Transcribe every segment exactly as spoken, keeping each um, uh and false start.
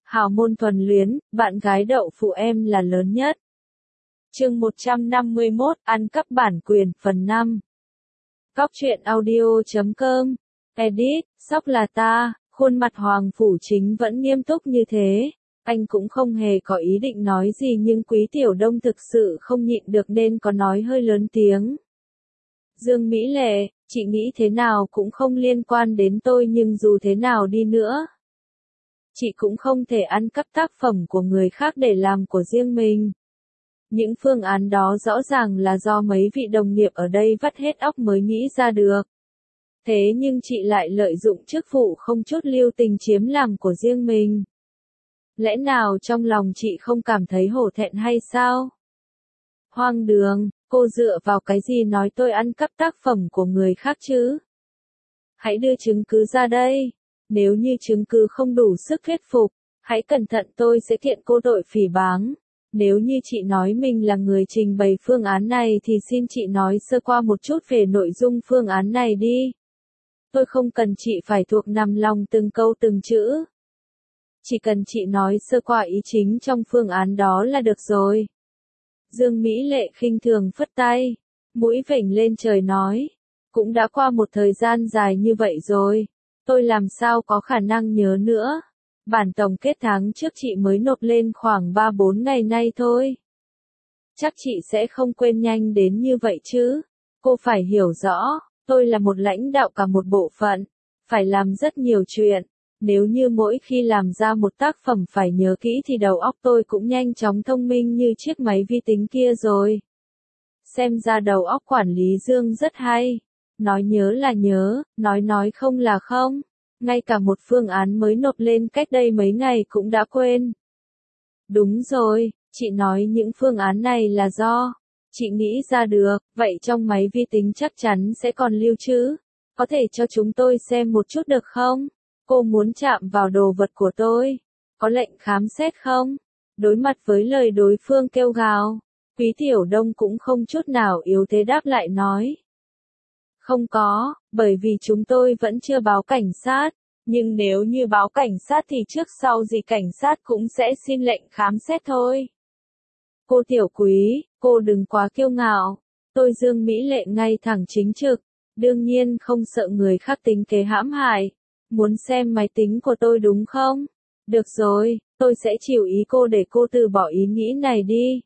Hào môn thuần luyến, bạn gái đậu phụ em là lớn nhất. Chương một trăm năm mươi mốt, ăn cắp bản quyền, phần năm. Góc truyện audio chấm com. Edit, sóc là ta, khuôn mặt Hoàng Phủ Chính vẫn nghiêm túc như thế. Anh cũng không hề có ý định nói gì nhưng Quý Tiểu Đông thực sự không nhịn được nên có nói hơi lớn tiếng. Dương Mỹ Lệ, chị nghĩ thế nào cũng không liên quan đến tôi nhưng dù thế nào đi nữa. Chị cũng không thể ăn cắp tác phẩm của người khác để làm của riêng mình. Những phương án đó rõ ràng là do mấy vị đồng nghiệp ở đây vắt hết óc mới nghĩ ra được. Thế nhưng chị lại lợi dụng chức vụ không chút lưu tình chiếm làm của riêng mình. Lẽ nào trong lòng chị không cảm thấy hổ thẹn hay sao? Hoang đường, cô dựa vào cái gì nói tôi ăn cắp tác phẩm của người khác chứ? Hãy đưa chứng cứ ra đây. Nếu như chứng cứ không đủ sức thuyết phục, hãy cẩn thận tôi sẽ kiện cô tội phỉ báng. Nếu như chị nói mình là người trình bày phương án này thì xin chị nói sơ qua một chút về nội dung phương án này đi. Tôi không cần chị phải thuộc nằm lòng từng câu từng chữ. Chỉ cần chị nói sơ qua ý chính trong phương án đó là được rồi. Dương Mỹ Lệ khinh thường phất tay, mũi vểnh lên trời nói. Cũng đã qua một thời gian dài như vậy rồi. Tôi làm sao có khả năng nhớ nữa. Bản tổng kết tháng trước chị mới nộp lên khoảng ba bốn ngày nay thôi. Chắc chị sẽ không quên nhanh đến như vậy chứ. Cô phải hiểu rõ, tôi là một lãnh đạo cả một bộ phận, phải làm rất nhiều chuyện. Nếu như mỗi khi làm ra một tác phẩm phải nhớ kỹ thì đầu óc tôi cũng nhanh chóng thông minh như chiếc máy vi tính kia rồi. Xem ra đầu óc quản lý Dương rất hay. Nói nhớ là nhớ, nói nói không là không. Ngay cả một phương án mới nộp lên cách đây mấy ngày cũng đã quên. Đúng rồi, chị nói những phương án này là do chị nghĩ ra được, vậy trong máy vi tính chắc chắn sẽ còn lưu trữ. Có thể cho chúng tôi xem một chút được không? Cô muốn chạm vào đồ vật của tôi. Có lệnh khám xét không? Đối mặt với lời đối phương kêu gào, Quý Tiểu Đông cũng không chút nào yếu thế đáp lại nói. Không có, bởi vì chúng tôi vẫn chưa báo cảnh sát, nhưng nếu như báo cảnh sát thì trước sau gì cảnh sát cũng sẽ xin lệnh khám xét thôi. Cô Tiểu Quý, cô đừng quá kiêu ngạo, tôi Dương Mỹ Lệ ngay thẳng chính trực, đương nhiên không sợ người khác tính kế hãm hại. Muốn xem máy tính của tôi đúng không? Được rồi, tôi sẽ chiều ý cô để cô từ bỏ ý nghĩ này đi.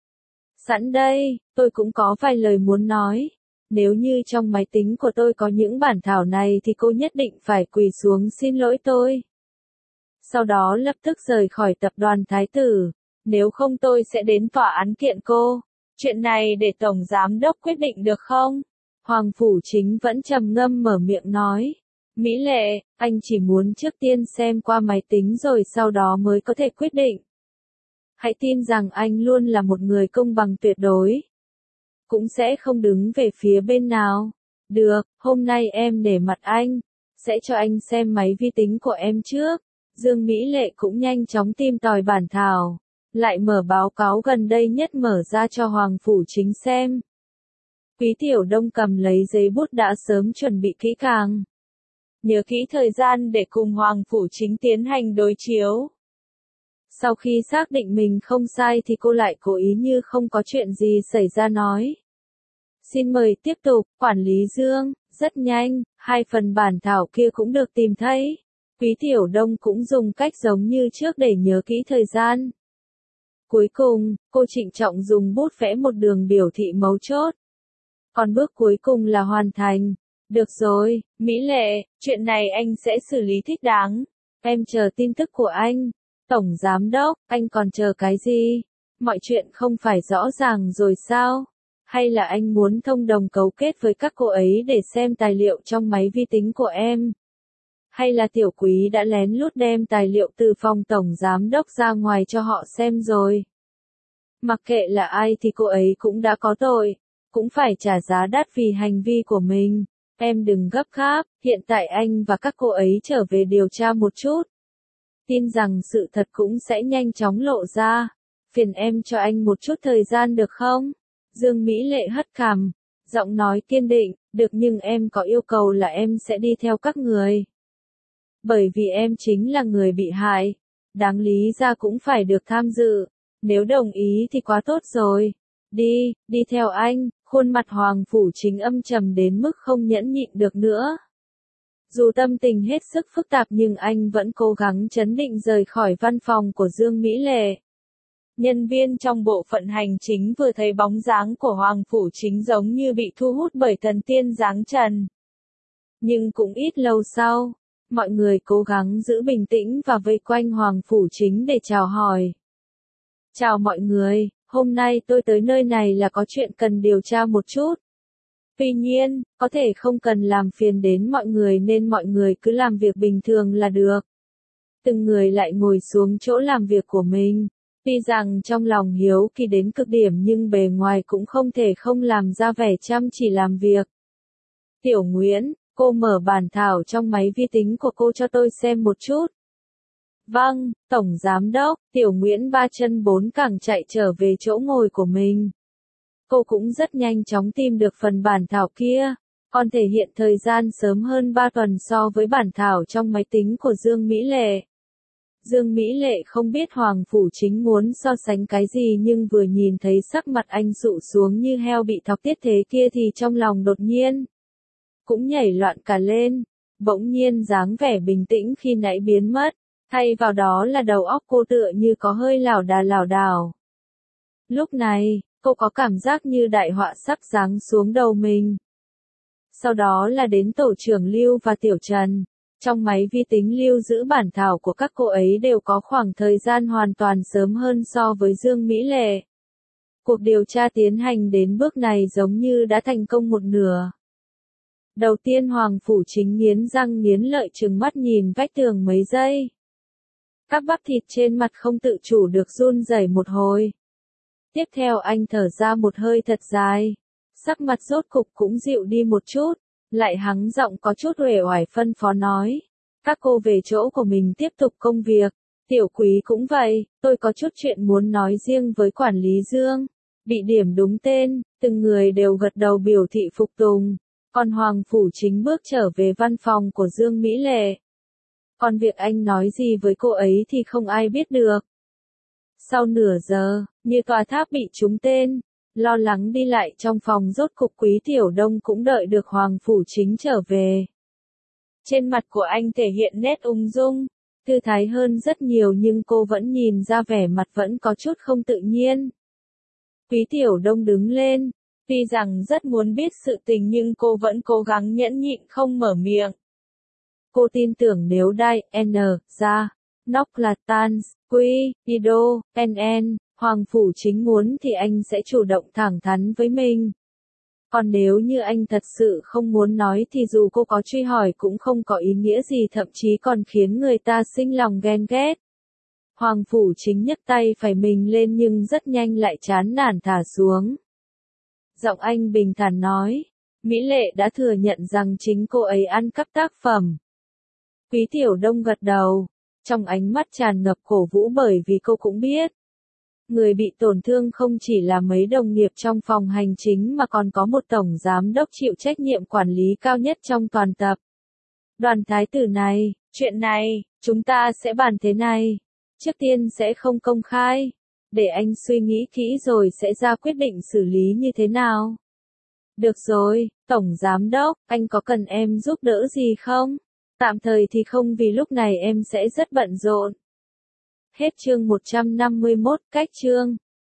Sẵn đây, tôi cũng có vài lời muốn nói. Nếu như trong máy tính của tôi có những bản thảo này thì cô nhất định phải quỳ xuống xin lỗi tôi. Sau đó lập tức rời khỏi tập đoàn Thái Tử. Nếu không tôi sẽ đến tòa án kiện cô. Chuyện này để Tổng Giám Đốc quyết định được không? Hoàng Phủ Chính vẫn trầm ngâm mở miệng nói. Mỹ Lệ, anh chỉ muốn trước tiên xem qua máy tính rồi sau đó mới có thể quyết định. Hãy tin rằng anh luôn là một người công bằng tuyệt đối. Cũng sẽ không đứng về phía bên nào. Được, hôm nay em nể mặt anh. Sẽ cho anh xem máy vi tính của em trước. Dương Mỹ Lệ cũng nhanh chóng tìm tòi bản thảo. Lại mở báo cáo gần đây nhất mở ra cho Hoàng Phủ Chính xem. Quý Tiểu Đông cầm lấy giấy bút đã sớm chuẩn bị kỹ càng. Nhớ kỹ thời gian để cùng Hoàng Phủ Chính tiến hành đối chiếu. Sau khi xác định mình không sai thì cô lại cố ý như không có chuyện gì xảy ra nói. Xin mời tiếp tục, quản lý Dương, rất nhanh, hai phần bản thảo kia cũng được tìm thấy. Quý Tiểu Đông cũng dùng cách giống như trước để nhớ kỹ thời gian. Cuối cùng, cô trịnh trọng dùng bút vẽ một đường biểu thị mấu chốt. Còn bước cuối cùng là hoàn thành. Được rồi, Mỹ Lệ, chuyện này anh sẽ xử lý thích đáng. Em chờ tin tức của anh. Tổng Giám Đốc, anh còn chờ cái gì? Mọi chuyện không phải rõ ràng rồi sao? Hay là anh muốn thông đồng cấu kết với các cô ấy để xem tài liệu trong máy vi tính của em? Hay là Tiểu Quý đã lén lút đem tài liệu từ phòng Tổng Giám Đốc ra ngoài cho họ xem rồi? Mặc kệ là ai thì cô ấy cũng đã có tội, cũng phải trả giá đắt vì hành vi của mình. Em đừng gấp gáp, hiện tại anh và các cô ấy trở về điều tra một chút. Tin rằng sự thật cũng sẽ nhanh chóng lộ ra. Phiền em cho anh một chút thời gian được không? Dương Mỹ Lệ hất cằm, giọng nói kiên định, được nhưng em có yêu cầu là em sẽ đi theo các người. Bởi vì em chính là người bị hại. đáng lý ra cũng phải được tham dự. Nếu đồng ý thì quá tốt rồi. Đi, đi theo anh, khuôn mặt Hoàng Phủ Chính âm trầm đến mức không nhẫn nhịn được nữa. Dù tâm tình hết sức phức tạp nhưng anh vẫn cố gắng trấn định rời khỏi văn phòng của Dương Mỹ Lệ. Nhân viên trong bộ phận hành chính vừa thấy bóng dáng của Hoàng Phủ Chính giống như bị thu hút bởi thần tiên dáng trần. Nhưng cũng ít lâu sau, mọi người cố gắng giữ bình tĩnh và vây quanh Hoàng Phủ Chính để chào hỏi. Chào mọi người, hôm nay tôi tới nơi này là có chuyện cần điều tra một chút. Tuy nhiên, có thể không cần làm phiền đến mọi người nên mọi người cứ làm việc bình thường là được. Từng người lại ngồi xuống chỗ làm việc của mình. Tuy rằng trong lòng hiếu kỳ đến cực điểm nhưng bề ngoài cũng không thể không làm ra vẻ chăm chỉ làm việc. Tiểu Nguyễn, cô mở bản thảo trong máy vi tính của cô cho tôi xem một chút. Vâng, Tổng Giám đốc. Tiểu Nguyễn ba chân bốn cẳng chạy trở về chỗ ngồi của mình. Cô cũng rất nhanh chóng tìm được phần bản thảo kia, còn thể hiện thời gian sớm hơn ba tuần so với bản thảo trong máy tính của Dương Mỹ Lệ. Dương Mỹ Lệ không biết Hoàng Phủ Chính muốn so sánh cái gì nhưng vừa nhìn thấy sắc mặt anh sụ xuống như heo bị thọc tiết thế kia thì trong lòng đột nhiên cũng nhảy loạn cả lên, bỗng nhiên dáng vẻ bình tĩnh khi nãy biến mất, thay vào đó là đầu óc cô tựa như có hơi lảo đà lảo đảo. Lúc này, cô có cảm giác như đại họa sắp giáng xuống đầu mình. Sau đó là đến tổ trưởng Lưu và Tiểu Trần. Trong máy vi tính lưu giữ bản thảo của các cô ấy đều có khoảng thời gian hoàn toàn sớm hơn so với Dương Mỹ Lệ. Cuộc điều tra tiến hành đến bước này giống như đã thành công một nửa. Đầu tiên Hoàng Phủ Chính nghiến răng nghiến lợi trừng mắt nhìn vách tường mấy giây. Các bắp thịt trên mặt không tự chủ được run rẩy một hồi. Tiếp theo anh thở ra một hơi thật dài. Sắc mặt rốt cục cũng dịu đi một chút. Lại hắng giọng có chút uể oải phân phó nói. Các cô về chỗ của mình tiếp tục công việc. Tiểu Quý cũng vậy, tôi có chút chuyện muốn nói riêng với quản lý Dương. Bị điểm đúng tên, từng người đều gật đầu biểu thị phục tùng. Còn Hoàng Phủ Chính bước trở về văn phòng của Dương Mỹ Lệ. Còn việc anh nói gì với cô ấy thì không ai biết được. Sau nửa giờ, như tòa tháp bị trúng tên, lo lắng đi lại trong phòng rốt cục Quý Tiểu Đông cũng đợi được Hoàng Phủ Chính trở về. Trên mặt của anh thể hiện nét ung dung, thư thái hơn rất nhiều nhưng cô vẫn nhìn ra vẻ mặt vẫn có chút không tự nhiên. Quý Tiểu Đông đứng lên, tuy rằng rất muốn biết sự tình nhưng cô vẫn cố gắng nhẫn nhịn không mở miệng. Cô tin tưởng nếu Đai, N, ra, Nóc là Tans, Quy, Ido, en en, Hoàng Phủ Chính muốn thì anh sẽ chủ động thẳng thắn với mình. Còn nếu như anh thật sự không muốn nói thì dù cô có truy hỏi cũng không có ý nghĩa gì thậm chí còn khiến người ta sinh lòng ghen ghét. Hoàng Phủ Chính nhấc tay phải mình lên nhưng rất nhanh lại chán nản thả xuống. Giọng anh bình thản nói, Mỹ Lệ đã thừa nhận rằng chính cô ấy ăn cắp tác phẩm. Quý Tiểu Đông gật đầu, trong ánh mắt tràn ngập cổ vũ bởi vì cô cũng biết. Người bị tổn thương không chỉ là mấy đồng nghiệp trong phòng hành chính mà còn có một tổng giám đốc chịu trách nhiệm quản lý cao nhất trong toàn tập. Đoàn thái tử này, chuyện này, chúng ta sẽ bàn thế này. Trước tiên sẽ không công khai. Để anh suy nghĩ kỹ rồi sẽ ra quyết định xử lý như thế nào. Được rồi, tổng giám đốc, anh có cần em giúp đỡ gì không? Tạm thời thì không vì lúc này em sẽ rất bận rộn. Hết chương một trăm năm mươi mốt, cách chương.